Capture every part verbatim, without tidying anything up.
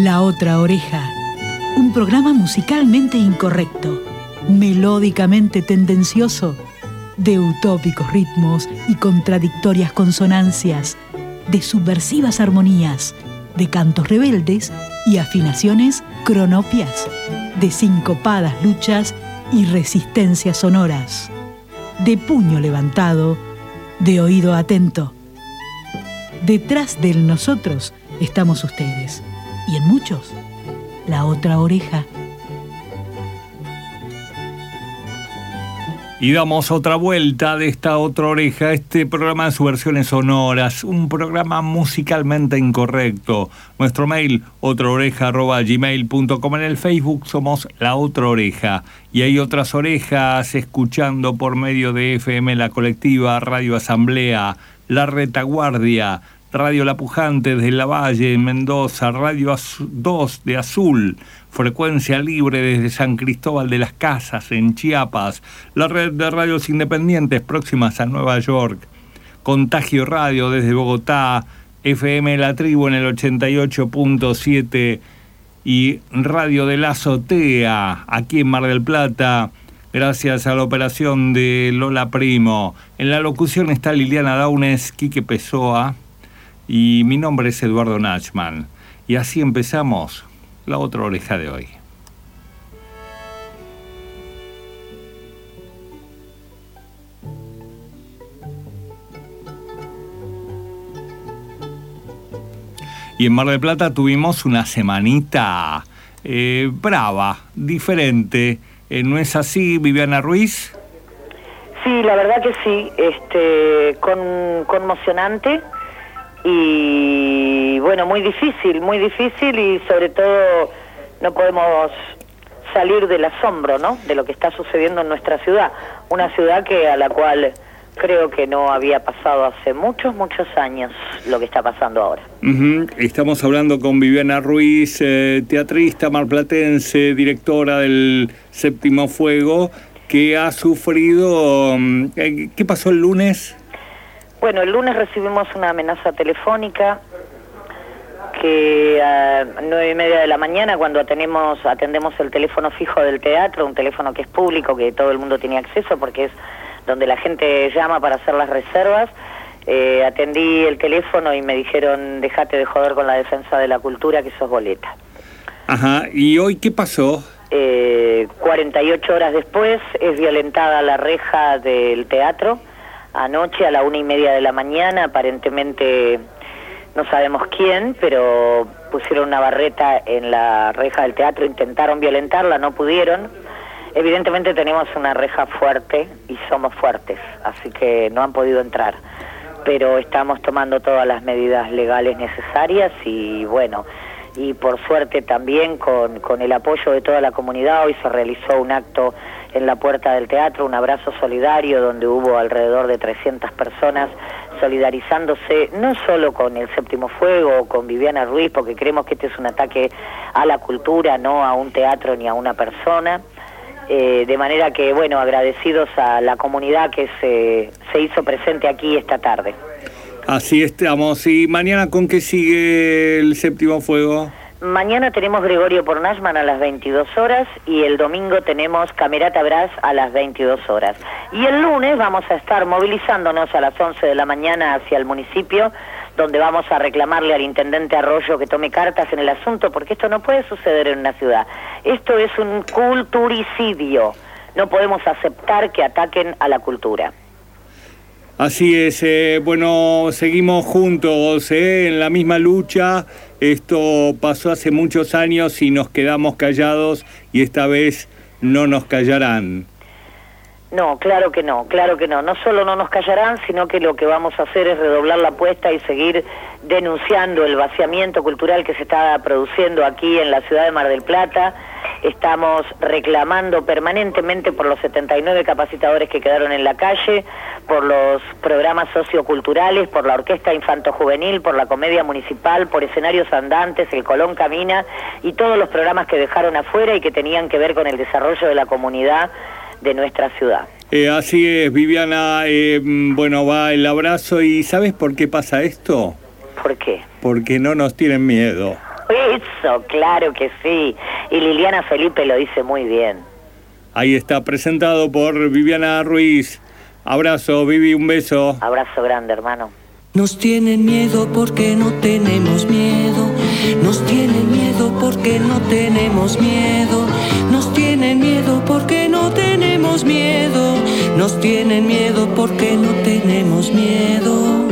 La Otra Oreja, un programa musicalmente incorrecto, melódicamente tendencioso, de utópicos ritmos y contradictorias consonancias, de subversivas armonías, de cantos rebeldes y afinaciones cronopias, de sincopadas luchas y resistencias sonoras, de puño levantado, de oído atento. Detrás del nosotros estamos ustedes, y en muchos, la otra oreja. Y damos otra vuelta de esta otra oreja, este programa en sus versiones sonoras, un programa musicalmente incorrecto. Nuestro mail, otraoreja arroba gmail punto com. En el Facebook somos La Otra Oreja. Y hay otras orejas escuchando por medio de F M La Colectiva, Radio Asamblea, La Retaguardia, Radio La Pujante desde La Valle, en Mendoza, Radio dos de Azul, Frecuencia Libre desde San Cristóbal de las Casas, en Chiapas, la red de radios independientes próximas a Nueva York, Contagio Radio desde Bogotá, F M La Tribu en el ochenta y ocho punto siete y Radio de la Azotea, aquí en Mar del Plata, gracias a la operación de Lola Primo. En la locución está Liliana Daunes, Quique Pessoa, y mi nombre es Eduardo Nachman. Y así empezamos La Otra Oreja de hoy. Y en Mar del Plata tuvimos una semanita eh, brava, diferente. Eh, ¿No es así, Viviana Ruiz? Sí, la verdad que sí, este, con, conmocionante. Y bueno, muy difícil, muy difícil y sobre todo no podemos salir del asombro, ¿no?, de lo que está sucediendo en nuestra ciudad, una ciudad que a la cual creo que no había pasado hace muchos, muchos años lo que está pasando ahora. Uh-huh. Estamos hablando con Viviana Ruiz, eh, teatrista marplatense, directora del Séptimo Fuego, que ha sufrido... Eh, ¿qué pasó el lunes? Bueno, el lunes recibimos una amenaza telefónica que a nueve y media de la mañana, cuando atendemos, atendemos el teléfono fijo del teatro, un teléfono que es público, que todo el mundo tiene acceso porque es donde la gente llama para hacer las reservas, eh, atendí el teléfono y me dijeron, dejate de joder con la defensa de la cultura, que sos boleta. Ajá, ¿y hoy qué pasó? Eh, cuarenta y ocho horas después es violentada la reja del teatro. Anoche a la una y media de la mañana, aparentemente no sabemos quién, pero pusieron una barreta en la reja del teatro, intentaron violentarla, no pudieron. Evidentemente tenemos una reja fuerte y somos fuertes, así que no han podido entrar. Pero estamos tomando todas las medidas legales necesarias y bueno, y por suerte también con, con el apoyo de toda la comunidad, hoy se realizó un acto en la puerta del teatro, un abrazo solidario donde hubo alrededor de trescientas personas solidarizándose no solo con el Séptimo Fuego o con Viviana Ruiz, porque creemos que este es un ataque a la cultura, no a un teatro ni a una persona, eh, de manera que, bueno, agradecidos a la comunidad que se, se hizo presente aquí esta tarde. Así estamos. ¿Y mañana con qué sigue el Séptimo Fuego? Mañana tenemos Gregorio por Nachman a las veintidós horas y el domingo tenemos Camerata Brás a las veintidós horas. Y el lunes vamos a estar movilizándonos a las once de la mañana hacia el municipio, donde vamos a reclamarle al intendente Arroyo que tome cartas en el asunto, porque esto no puede suceder en una ciudad. Esto es un culturicidio. No podemos aceptar que ataquen a la cultura. Así es, eh, bueno, seguimos juntos eh, en la misma lucha. Esto pasó hace muchos años y nos quedamos callados y esta vez no nos callarán. No, claro que no, claro que no. No solo no nos callarán, sino que lo que vamos a hacer es redoblar la apuesta y seguir denunciando el vaciamiento cultural que se está produciendo aquí en la ciudad de Mar del Plata. Estamos reclamando permanentemente por los setenta y nueve capacitadores que quedaron en la calle, por los programas socioculturales, por la orquesta infanto-juvenil, por la comedia municipal, por escenarios andantes, el Colón Camina y todos los programas que dejaron afuera y que tenían que ver con el desarrollo de la comunidad de nuestra ciudad. Eh, así es, Viviana, eh, bueno, va el abrazo. ¿Y sabes por qué pasa esto? ¿Por qué? Porque no nos tienen miedo. eso, claro que sí. Y Liliana Felipe lo dice muy bien. Ahí está, presentado por Viviana Ruiz. Abrazo, Vivi, un beso. Abrazo grande, hermano. Nos tienen miedo porque no tenemos miedo. Nos tienen miedo porque no tenemos miedo. Nos tienen miedo porque no tenemos miedo. Nos tienen miedo porque no tenemos miedo.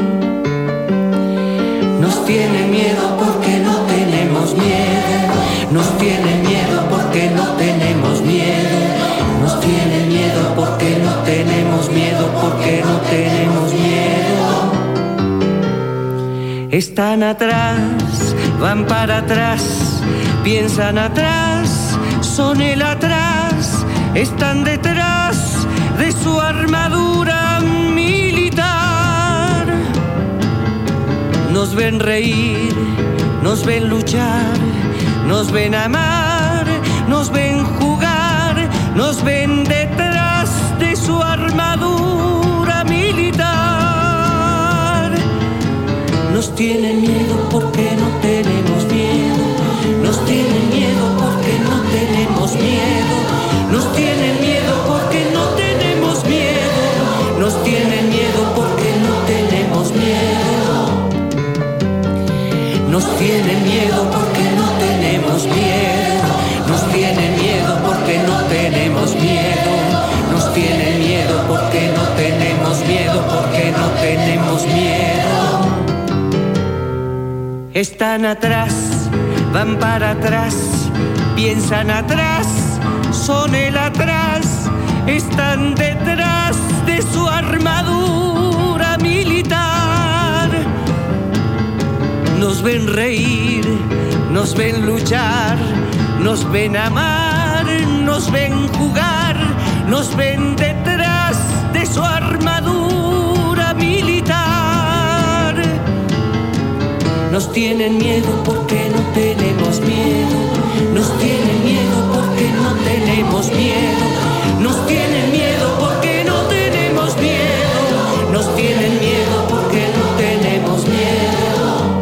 Nos tienen miedo porque no tenemos miedo. Nos tienen miedo porque no tenemos miedo. Nos tienen miedo porque no tenemos miedo, porque no tenemos miedo. Están atrás, van para atrás, piensan atrás, son el atrás, están detrás de su armadura militar. Nos ven reír, nos ven luchar, nos ven amar, nos ven jugar, nos ven detrás de su armadura militar. Nos tienen miedo porque no tenemos miedo. Nos tienen miedo porque no tenemos miedo. Nos tienen miedo porque no tenemos miedo. Nos tienen miedo porque no tenemos miedo. Nos tienen miedo porque no tenemos miedo. Nos tienen miedo porque no tenemos miedo. Nos tienen miedo porque no tenemos miedo, porque no tenemos miedo. Están atrás, van para atrás, piensan atrás, son el atrás, están detrás de su armadura militar. Nos ven reír, nos ven luchar, nos ven amar, nos ven jugar, nos ven detrás de su armadura militar. Nos tienen miedo porque no tenemos miedo. Nos tienen miedo porque no tenemos miedo. Nos tienen miedo porque no tenemos miedo. Nos tienen miedo porque no tenemos miedo.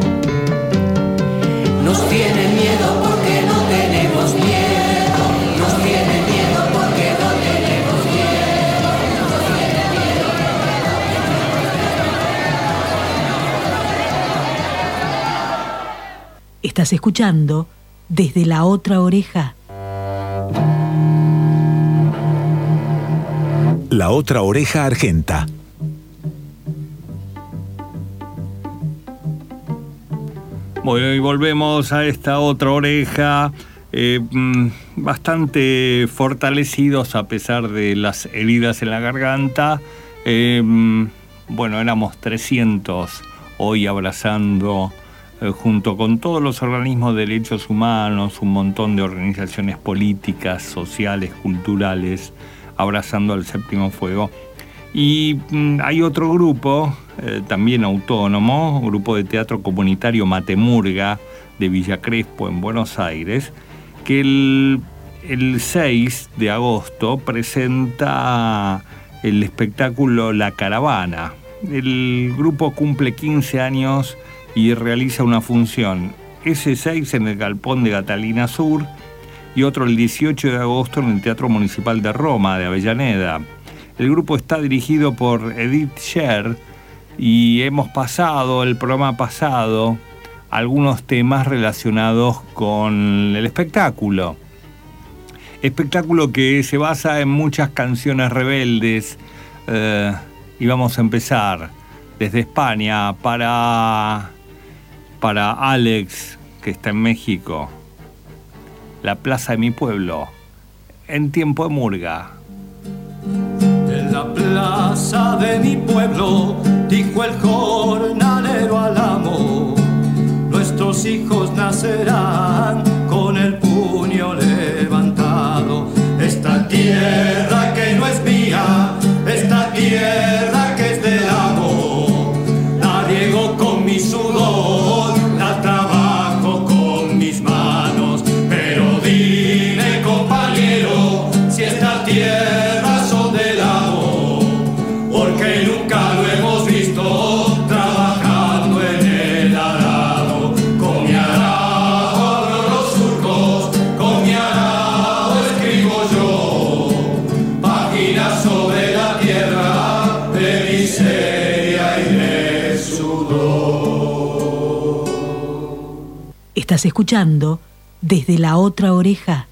Nos tienen miedo porque no tenemos miedo. Nos tienen miedo porque no tenemos miedo. Estás escuchando Desde la Otra Oreja. La Otra Oreja Argenta. Bueno, y volvemos a esta otra oreja, eh, bastante fortalecidos a pesar de las heridas en la garganta. Eh, bueno, éramos trescientos hoy abrazando, eh, junto con todos los organismos de derechos humanos, un montón de organizaciones políticas, sociales, culturales, abrazando al Séptimo Fuego. Y mm, hay otro grupo, eh, también autónomo, un grupo de teatro comunitario Matemurga de Villa Crespo en Buenos Aires, que el, el seis de agosto presenta el espectáculo La Caravana. El grupo cumple quince años y realiza una función ese seis en el Galpón de Catalina Sur y otro el dieciocho de agosto en el Teatro Municipal de Roma, de Avellaneda. El grupo está dirigido por Edith Sher y hemos pasado, el programa pasado, algunos temas relacionados con el espectáculo. Espectáculo que se basa en muchas canciones rebeldes. Eh, y vamos a empezar desde España para, para Alex, que está en México. La plaza de mi pueblo, en tiempo de murga. En la plaza de mi pueblo, dijo el jornalero al amo, nuestros hijos nacerán con el puño levantado. Esta tierra que no es mía, esta tierra que es del amo, la riego con mi sudor, la trabajo con mis manos. Pero dime, compañero, si esta tierra son del amo, porque nunca lo hemos visto trabajando en el arado. Con mi arado Estás escuchando Desde la Otra Oreja.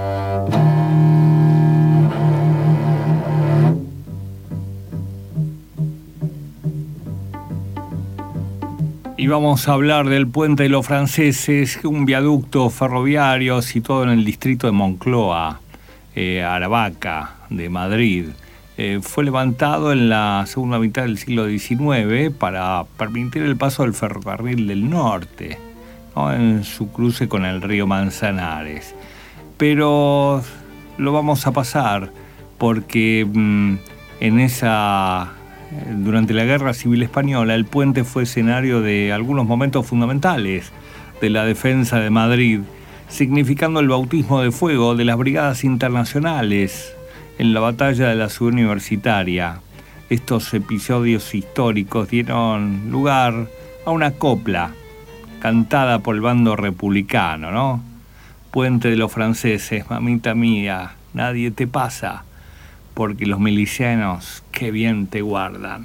Y vamos a hablar del Puente de los Franceses, un viaducto ferroviario situado en el distrito de Moncloa, eh, Aravaca, de Madrid. Eh, fue levantado en la segunda mitad del siglo diecinueve para permitir el paso del ferrocarril del norte, ¿no?, en su cruce con el río Manzanares. Pero lo vamos a pasar porque mmm, en esa... Durante la Guerra Civil Española, el puente fue escenario de algunos momentos fundamentales de la defensa de Madrid, significando el bautismo de fuego de las brigadas internacionales en la batalla de la Ciudad Universitaria. Estos episodios históricos dieron lugar a una copla cantada por el bando republicano, ¿no? Puente de los Franceses, mamita mía, nadie te pasa, porque los milicianos qué bien te guardan.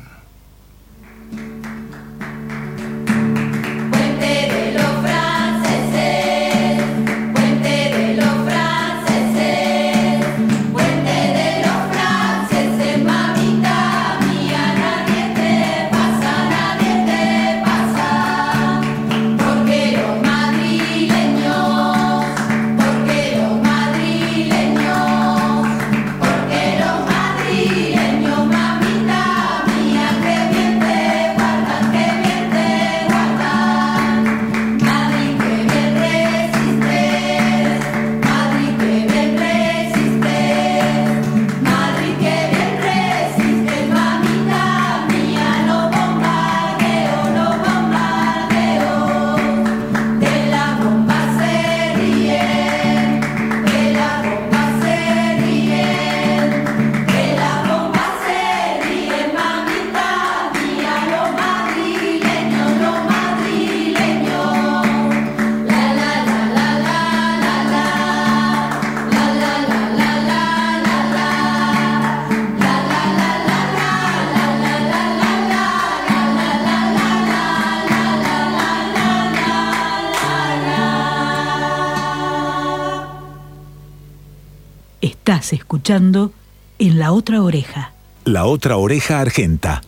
Puente de los franceses, puente de los franceses, puente de los franceses, mamita mía, nadie te pasa, nadie te pasa, porque los madrileños, porque los madrileños, porque los madrileños, mamita mía, que bien te guardan, que bien te guardan. Madrid, que bien resistes, Madrid, que bien resistes, Madrid, que bien resistes, mamita mía, los bombardeos, los bombardeos, de las bombas se ríen, de las bombas se ríen, de las bombas se ríen, mamita mía, los madrileños, los madrileños. La la la la la la la, la la la la la la la, la la la la la la la la la Estás escuchando En la Otra Oreja. La Otra Oreja Argenta.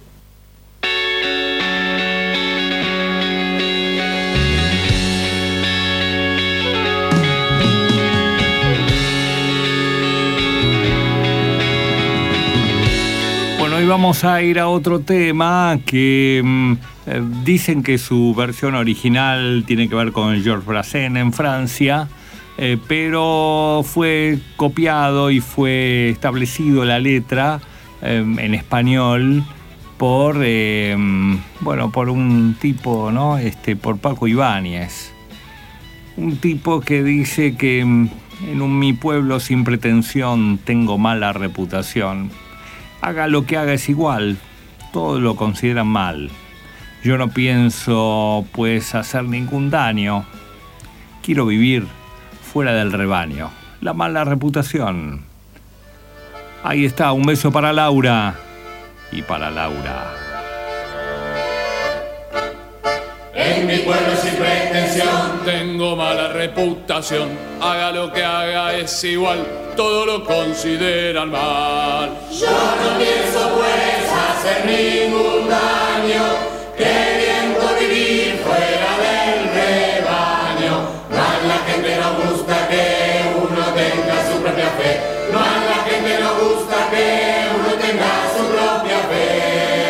Bueno, hoy vamos a ir a otro tema que mm, eh, dicen que su versión original tiene que ver con Georges Brassens en Francia, eh, pero fue copiado y fue establecido la letra eh, en español por eh, bueno, por un tipo, ¿no? Este, por Paco Ibáñez. Un tipo que dice que mm, en un mi pueblo sin pretensión tengo mala reputación. Haga lo que haga es igual, todos lo consideran mal. Yo no pienso, pues, hacer ningún daño. Quiero vivir fuera del rebaño. La mala reputación. Ahí está, un beso para Laura y para Laura. En mi pueblo sin pretensión tengo mala reputación. Haga lo que haga es igual, todo lo consideran mal. Yo no pienso pues hacer ningún daño, queriendo vivir fuera del rebaño. No a la gente nos gusta que uno tenga su propia fe. No a la gente nos gusta que uno tenga su propia fe.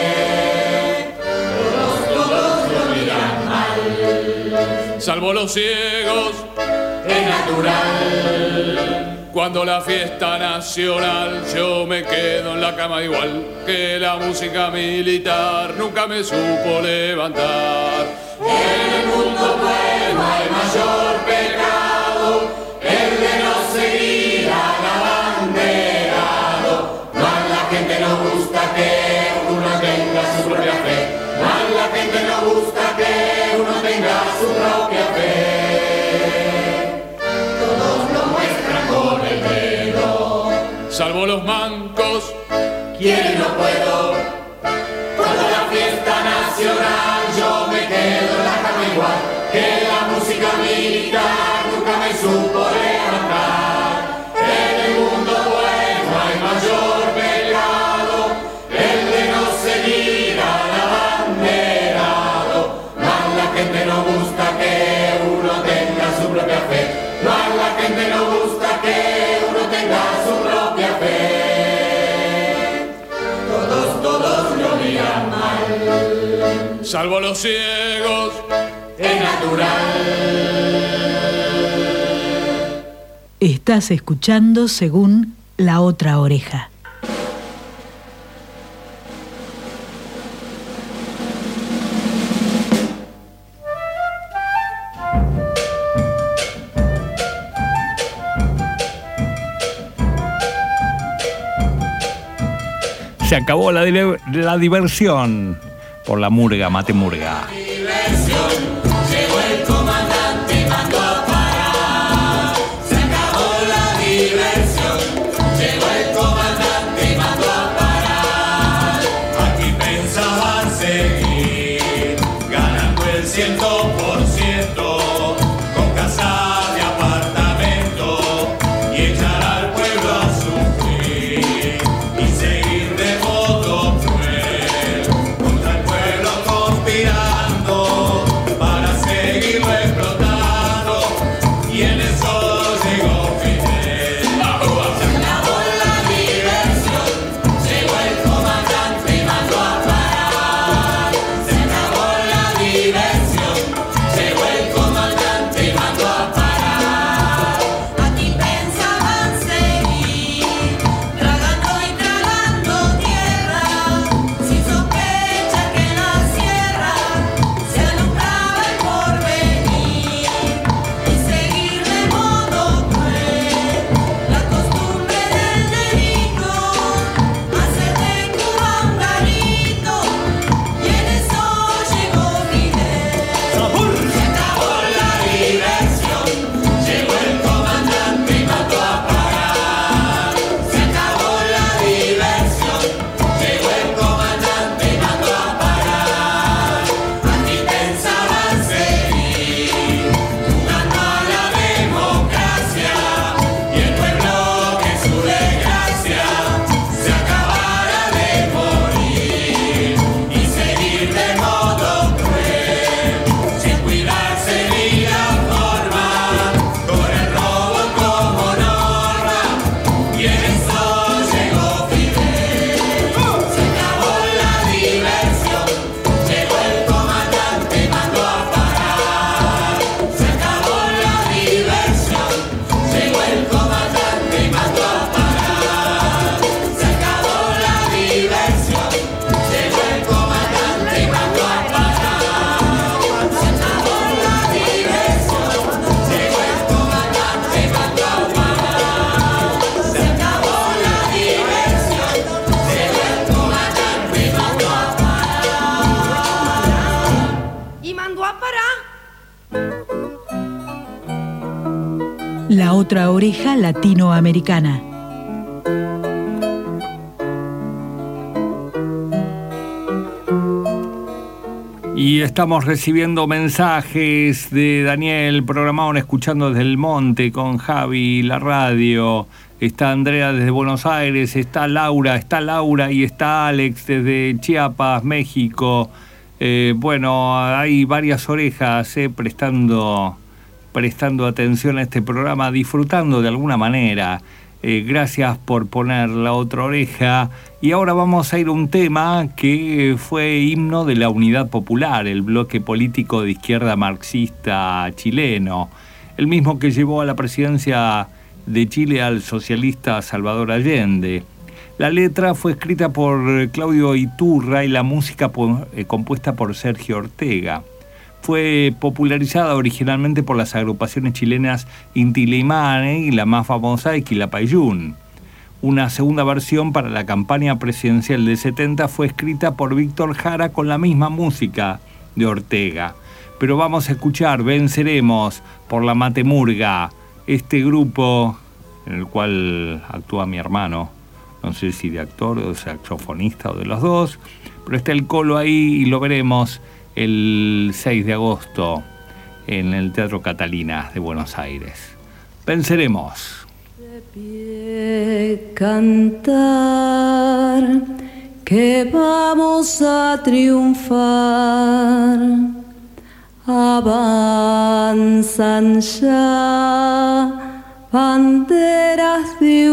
Salvo los ciegos, es natural. Cuando la fiesta nacional yo me quedo en la cama igual que la música militar nunca me supo levantar. En el mundo bueno hay mayor pecado, el de no seguir al abanderado. No a la gente nos gusta que uno tenga su propia fe. No a la gente nos gusta que uno tenga su propia fe. Todos lo muestran con el dedo, salvo los mancos, quien no puedo. Cuando la fiesta nacional yo me quedo en la cama igual que la música mía. gusta que uno tenga su propia fe. No a la gente no gusta que uno tenga su propia fe. Todos, todos lo miran mal. Salvo los ciegos, es natural. Estás escuchando según La Otra Oreja. Se acabó la, la diversión por la murga, mate murga. Diversión, llegó el comandante y mandó a parar. Se acabó la diversión, llegó el comandante y mandó a parar. aquí pensaban seguir ganando el ciento por ciento con casas de apartamento y echar al pueblo a sufrir y seguir de modo cruel contra el pueblo conspirando para seguirlo explotando y en eso llegó Fidel. Se acabó la diversión, llegó el comandante y mandó a parar. Se acabó la diversión, llegó el comandante y mandó a parar. Aquí pensaban seguir tragando y tragando tierra, sin sospecha que en la sierra se alumbraba el porvenir y seguir de modo cruel la costumbre del delito, hacer de Cuba un garito y en eso llegó Fidel. Se acabó la diversión, llegó el comandante y mandó a parar. Se acabó la diversión, llegó el comandante y mandó a parar. Aquí pensaban seguir jugando a la democracia y el pueblo que su desgracia se acabara de morir y seguir de modo cruel sin cuidarse ni la forma con el robo como norma y en eso llegó Fidel. Se acabó la diversión, llegó el comandante y mandó a parar. Se acabó la diversión, llegó el comandante y mandó a parar. Se acabó la diversión, llegó el comandante y mandó a parar. Se acabó la diversión, llegó el comandante y mandó a parar. Se acabó la diversión, llegó el comandante y mandó a parar. Y mandó a parar. La Otra Oreja Latinoamericana. Y estamos recibiendo mensajes de Daniel, programado en Escuchando desde el Monte con Javi, la radio. Está Andrea desde Buenos Aires, está Laura, está Laura y está Alex desde Chiapas, México. Eh, bueno, hay varias orejas eh, prestando, prestando atención a este programa, disfrutando de alguna manera. Eh, gracias por poner La Otra Oreja. Y ahora vamos a ir a un tema que fue himno de la Unidad Popular, el bloque político de izquierda marxista chileno, el mismo que llevó a la presidencia de Chile al socialista Salvador Allende. La letra fue escrita por Claudio Iturra y la música por, eh, compuesta por Sergio Ortega. Fue popularizada originalmente por las agrupaciones chilenas Inti Illimani y la más famosa de Quilapayún. Una segunda versión para la campaña presidencial del setenta fue escrita por Víctor Jara con la misma música de Ortega. Pero vamos a escuchar Venceremos por la Mate Murga, este grupo en el cual actúa mi hermano, no sé si de actor o de saxofonista o de los dos, pero está el Colo ahí y lo veremos el seis de agosto en el Teatro Catalina de Buenos Aires. Venceremos. De pie cantar que vamos a triunfar, avanzan ya banderas de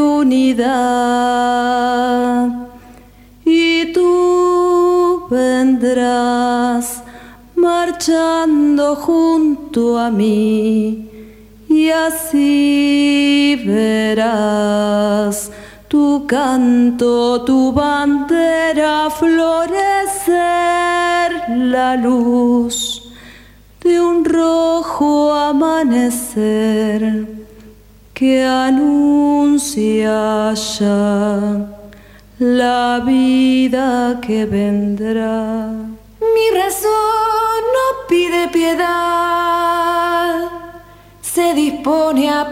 unidad y tú vendrás marchando junto a mí y así verás tu canto, tu bandera florecer, la luz de un rojo amanecer que anuncia ya la vida que vendrá. Mi razón no pide piedad, se dispone a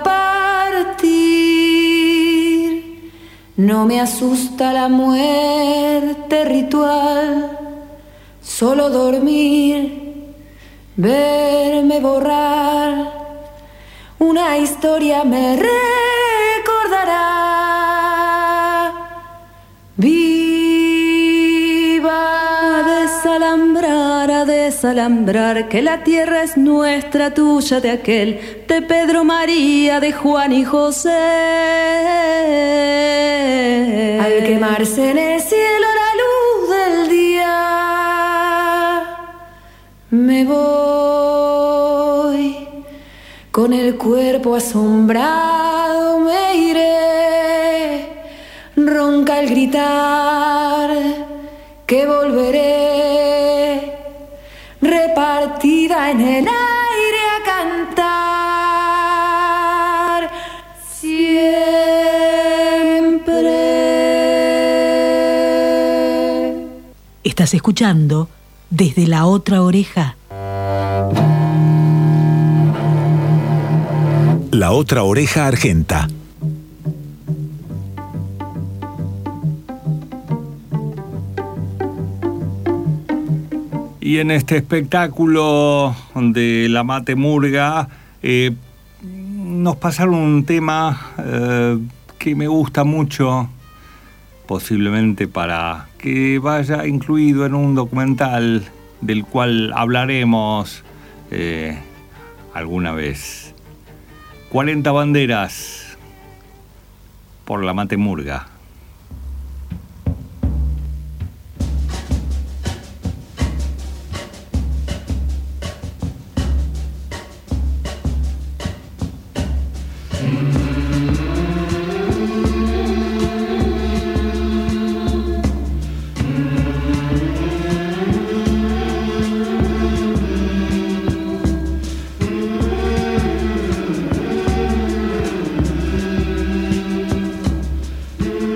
partir. No me asusta la muerte ritual, solo dormir, verme borrar. Una historia me recordará. Viva a desalambrar, a desalambrar, que la tierra es nuestra, tuya, de aquel, de Pedro, María, de Juan y José. Al quemarse en el cielo la luz del día, me voy, con el cuerpo asombrado me iré, ronca al gritar que volveré, repartida en el aire a cantar siempre. Estás escuchando Desde la Otra Oreja. La Otra Oreja Argenta. Y en este espectáculo de la Mate Murga eh, nos pasaron un tema eh, que me gusta mucho, posiblemente para que vaya incluido en un documental del cual hablaremos eh, alguna vez. cuarenta banderas por la Mate Murga. Mm-hmm.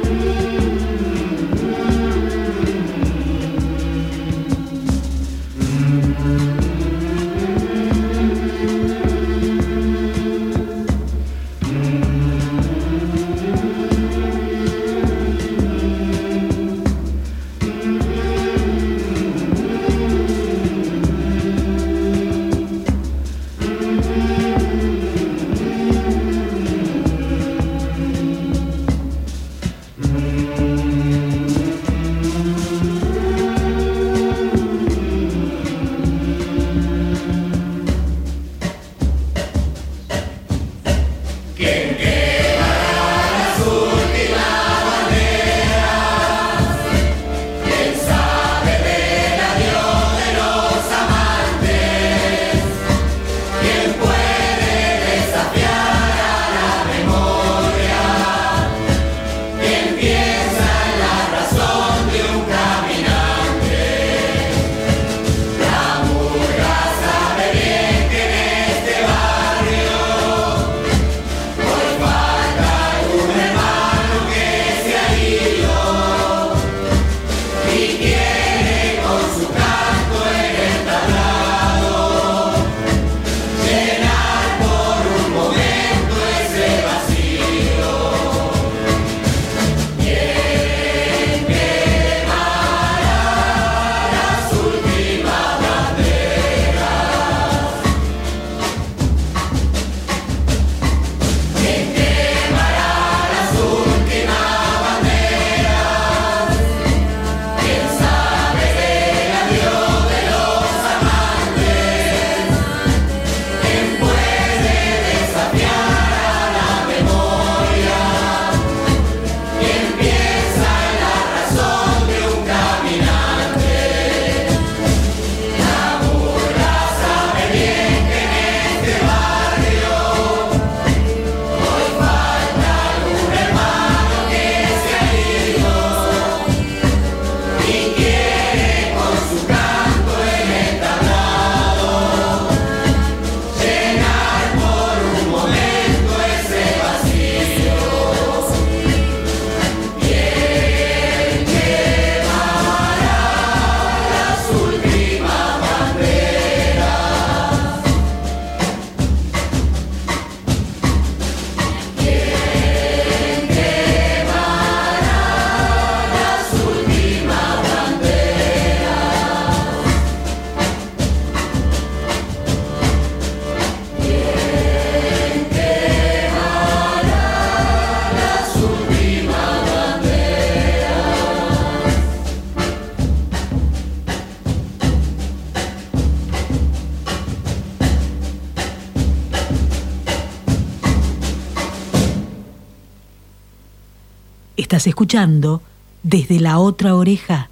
Estás escuchando Desde la Otra Oreja.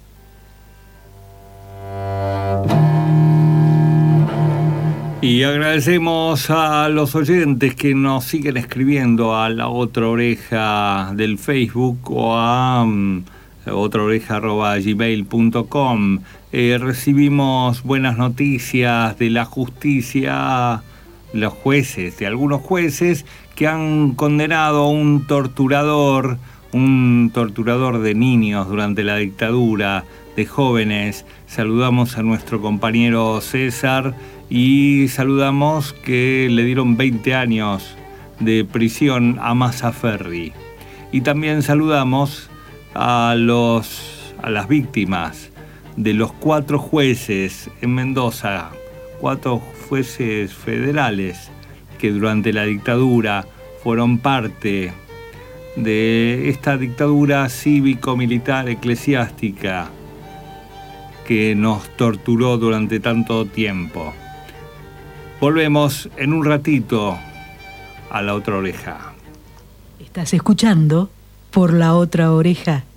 Y agradecemos a los oyentes que nos siguen escribiendo a la otra oreja del Facebook o a um, otraoreja arroba gmail punto com. Eh, recibimos buenas noticias de la justicia, los jueces, de algunos jueces que han condenado a un torturador, un torturador de niños durante la dictadura, de jóvenes. Saludamos a nuestro compañero César y saludamos que le dieron veinte años de prisión a Mazzaferri. Y también saludamos a, los, a las víctimas de los cuatro jueces en Mendoza, cuatro jueces federales que durante la dictadura fueron parte de esta dictadura cívico-militar eclesiástica que nos torturó durante tanto tiempo. Volvemos en un ratito a la otra oreja. Estás escuchando Por la Otra Oreja.